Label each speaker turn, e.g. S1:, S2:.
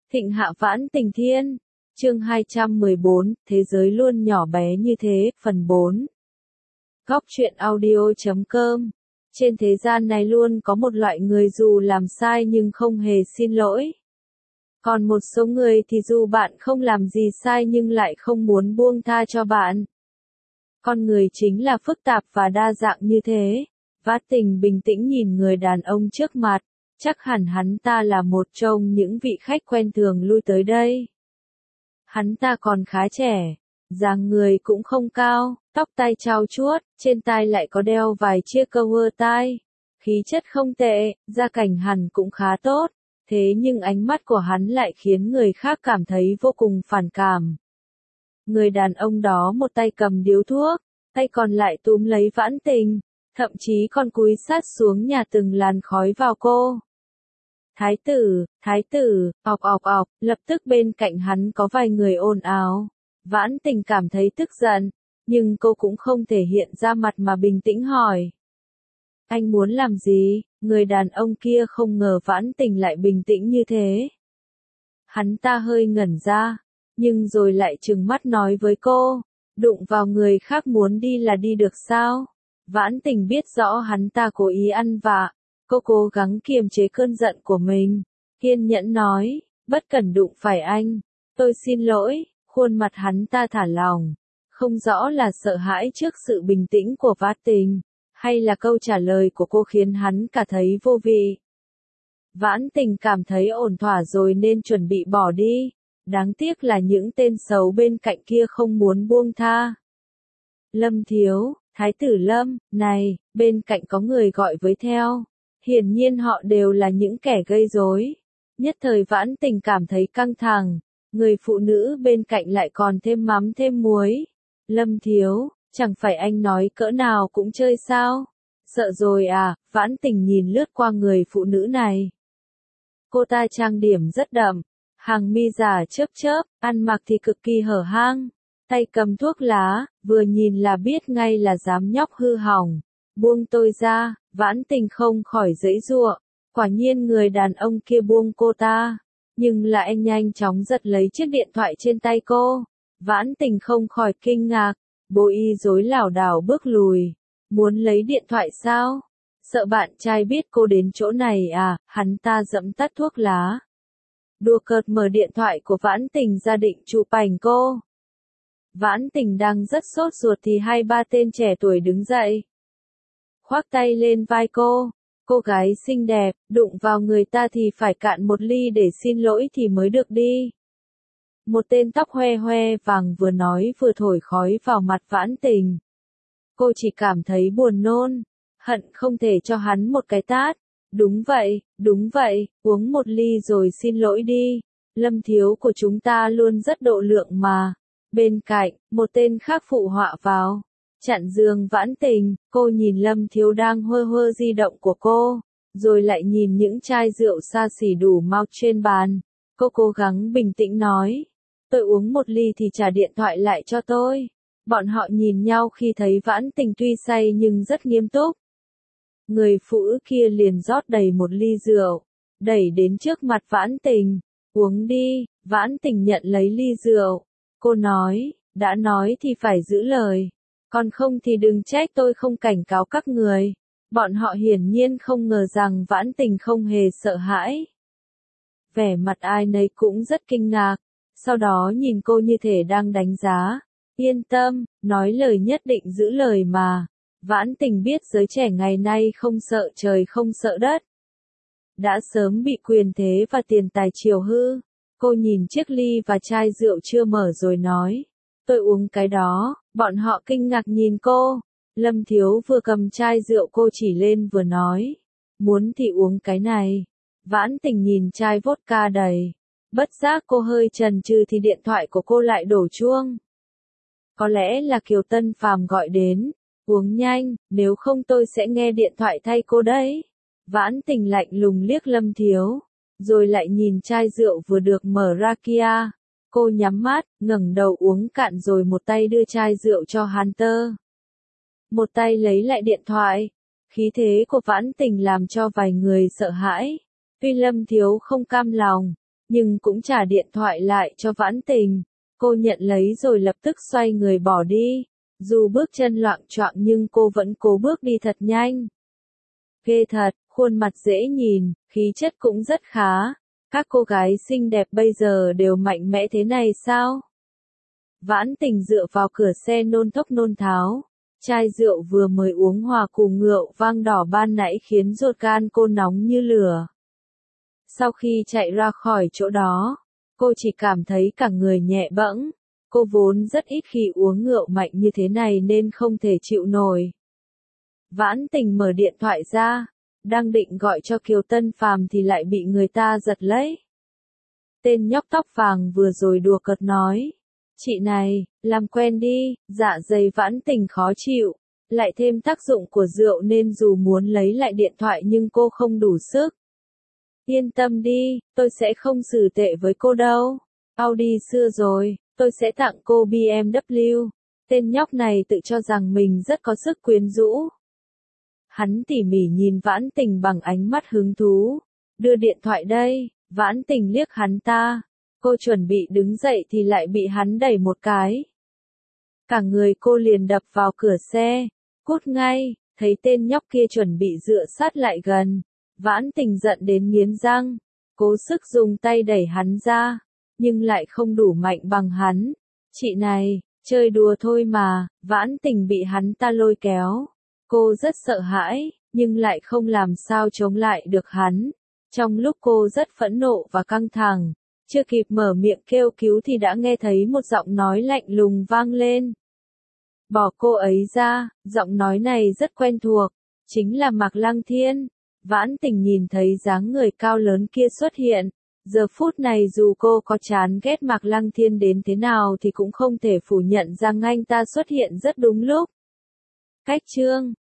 S1: Thịnh hạ vãn tình thiên. Chương 214, thế giới luôn nhỏ bé như thế, phần 4. Góc truyện audio.com. Trên thế gian này luôn có một loại người dù làm sai nhưng không hề xin lỗi. Còn một số người thì dù bạn không làm gì sai nhưng lại không muốn buông tha cho bạn. Con người chính là phức tạp và đa dạng như thế. Vãn tình bình tĩnh nhìn người đàn ông trước mặt. Chắc hẳn hắn ta là một trong những vị khách quen thường lui tới đây. Hắn ta còn khá trẻ, dáng người cũng không cao, tóc tai trau chuốt, trên tai lại có đeo vài chiếc cover tai. Khí chất không tệ, gia cảnh hẳn cũng khá tốt, thế nhưng ánh mắt của hắn lại khiến người khác cảm thấy vô cùng phản cảm. Người đàn ông đó một tay cầm điếu thuốc, tay còn lại túm lấy Vãn Tình, thậm chí còn cúi sát xuống nhả từng làn khói vào cô. Thái tử, ọc, lập tức bên cạnh hắn có vài người ồn ào. Vãn Tình cảm thấy tức giận, nhưng cô cũng không thể hiện ra mặt mà bình tĩnh hỏi. Anh muốn làm gì? Người đàn ông kia không ngờ Vãn Tình lại bình tĩnh như thế. Hắn ta hơi ngẩn ra, nhưng rồi lại trừng mắt nói với cô, đụng vào người khác muốn đi là đi được sao? Vãn Tình biết rõ hắn ta cố ý ăn vạ. Cô cố gắng kiềm chế cơn giận của mình, kiên nhẫn nói, bất cần đụng phải anh, tôi xin lỗi. Khuôn mặt hắn ta thả lỏng, không rõ là sợ hãi trước sự bình tĩnh của Vãn Tình, hay là câu trả lời của cô khiến hắn cả thấy vô vị. Vãn Tình cảm thấy ổn thỏa rồi nên chuẩn bị bỏ đi, đáng tiếc là những tên xấu bên cạnh kia không muốn buông tha. Lâm thiếu, Thái tử Lâm, này, bên cạnh có người gọi với theo. Hiển nhiên họ đều là những kẻ gây rối. Nhất thời Vãn Tình cảm thấy căng thẳng, người phụ nữ bên cạnh lại còn thêm mắm thêm muối. Lâm thiếu, chẳng phải anh nói cỡ nào cũng chơi sao? Sợ rồi à? Vãn Tình nhìn lướt qua người phụ nữ này. Cô ta trang điểm rất đậm, hàng mi giả chớp, ăn mặc thì cực kỳ hở hang, tay cầm thuốc lá, vừa nhìn là biết ngay là dám nhóc hư hỏng. Buông tôi ra, Vãn Tình không khỏi giãy giụa. Quả nhiên người đàn ông kia buông cô ta, nhưng lại anh nhanh chóng giật lấy chiếc điện thoại trên tay cô. Vãn Tình không khỏi kinh ngạc, bố y rối lảo đảo bước lùi. Muốn lấy điện thoại sao? Sợ bạn trai biết cô đến chỗ này à? Hắn ta giẫm tắt thuốc lá. Đùa cợt mở điện thoại của Vãn Tình ra định chụp ảnh cô. Vãn Tình đang rất sốt ruột thì hai ba tên trẻ tuổi đứng dậy. Khoác tay lên vai cô gái xinh đẹp, đụng vào người ta thì phải cạn một ly để xin lỗi thì mới được đi. Một tên tóc hoe hoe vàng vừa nói vừa thổi khói vào mặt Vãn Tình. Cô chỉ cảm thấy buồn nôn, hận không thể cho hắn một cái tát. Đúng vậy, uống một ly rồi xin lỗi đi. Lâm thiếu của chúng ta luôn rất độ lượng mà. Bên cạnh, một tên khác phụ họa vào. Chặn giường Vãn Tình, cô nhìn Lâm thiếu đang hơ di động của cô, rồi lại nhìn những chai rượu xa xỉ đủ màu trên bàn. Cô cố gắng bình tĩnh nói, tôi uống một ly thì trả điện thoại lại cho tôi. Bọn họ nhìn nhau khi thấy Vãn Tình tuy say nhưng rất nghiêm túc. Người phụ nữ kia liền rót đầy một ly rượu, đẩy đến trước mặt Vãn Tình, uống đi. Vãn Tình nhận lấy ly rượu, cô nói, đã nói thì phải giữ lời. Còn không thì đừng trách tôi không cảnh cáo các người. Bọn họ hiển nhiên không ngờ rằng Vãn Tình không hề sợ hãi. Vẻ mặt ai nấy cũng rất kinh ngạc, sau đó nhìn cô như thể đang đánh giá. Yên tâm, nói lời nhất định giữ lời mà. Vãn Tình biết giới trẻ ngày nay không sợ trời không sợ đất. Đã sớm bị quyền thế và tiền tài chiều hư. Cô nhìn chiếc ly và chai rượu chưa mở rồi nói. Tôi uống cái đó. Bọn họ kinh ngạc nhìn cô. Lâm thiếu vừa cầm chai rượu cô chỉ lên vừa nói. Muốn thì uống cái này. Vãn Tình nhìn chai vodka đầy. Bất giác cô hơi chần chừ thì điện thoại của cô lại đổ chuông. Có lẽ là Kiều Tân Phàm gọi đến. Uống nhanh, nếu không tôi sẽ nghe điện thoại thay cô đấy. Vãn Tình lạnh lùng liếc Lâm thiếu. Rồi lại nhìn chai rượu vừa được mở ra kia. Cô nhắm mắt, ngẩng đầu uống cạn rồi một tay đưa chai rượu cho Hunter. Một tay lấy lại điện thoại. Khí thế của Vãn Tình làm cho vài người sợ hãi. Tuy Lâm thiếu không cam lòng, nhưng cũng trả điện thoại lại cho Vãn Tình. Cô nhận lấy rồi lập tức xoay người bỏ đi. Dù bước chân loạng choạng nhưng cô vẫn cố bước đi thật nhanh. Ghê thật, khuôn mặt dễ nhìn, khí chất cũng rất khá. Các cô gái xinh đẹp bây giờ đều mạnh mẽ thế này sao? Vãn Tình dựa vào cửa xe nôn thốc nôn tháo. Chai rượu vừa mới uống hòa cùng rượu vang đỏ ban nãy khiến ruột gan cô nóng như lửa. Sau khi chạy ra khỏi chỗ đó, cô chỉ cảm thấy cả người nhẹ bẫng. Cô vốn rất ít khi uống rượu mạnh như thế này nên không thể chịu nổi. Vãn Tình mở điện thoại ra, đang định gọi cho Kiều Tân Phàm thì lại bị người ta giật lấy. Tên nhóc tóc vàng vừa rồi đùa cợt nói. Chị này, làm quen đi, dạ dày Vãn Tình khó chịu. Lại thêm tác dụng của rượu nên dù muốn lấy lại điện thoại nhưng cô không đủ sức. Yên tâm đi, tôi sẽ không xử tệ với cô đâu. Audi xưa rồi, tôi sẽ tặng cô BMW. Tên nhóc này tự cho rằng mình rất có sức quyến rũ. Hắn tỉ mỉ nhìn Vãn Tình bằng ánh mắt hứng thú. Đưa điện thoại đây, Vãn Tình liếc hắn ta. Cô chuẩn bị đứng dậy thì lại bị hắn đẩy một cái. Cả người cô liền đập vào cửa xe. Cút ngay, thấy tên nhóc kia chuẩn bị dựa sát lại gần. Vãn Tình giận đến nghiến răng. Cố sức dùng tay đẩy hắn ra. Nhưng lại không đủ mạnh bằng hắn. Chị này, chơi đùa thôi mà. Vãn Tình bị hắn ta lôi kéo. Cô rất sợ hãi, nhưng lại không làm sao chống lại được hắn. Trong lúc cô rất phẫn nộ và căng thẳng, chưa kịp mở miệng kêu cứu thì đã nghe thấy một giọng nói lạnh lùng vang lên. Bỏ cô ấy ra, giọng nói này rất quen thuộc, chính là Mạc Lăng Thiên. Vãn Tình nhìn thấy dáng người cao lớn kia xuất hiện. Giờ phút này dù cô có chán ghét Mạc Lăng Thiên đến thế nào thì cũng không thể phủ nhận rằng anh ta xuất hiện rất đúng lúc. Cách chương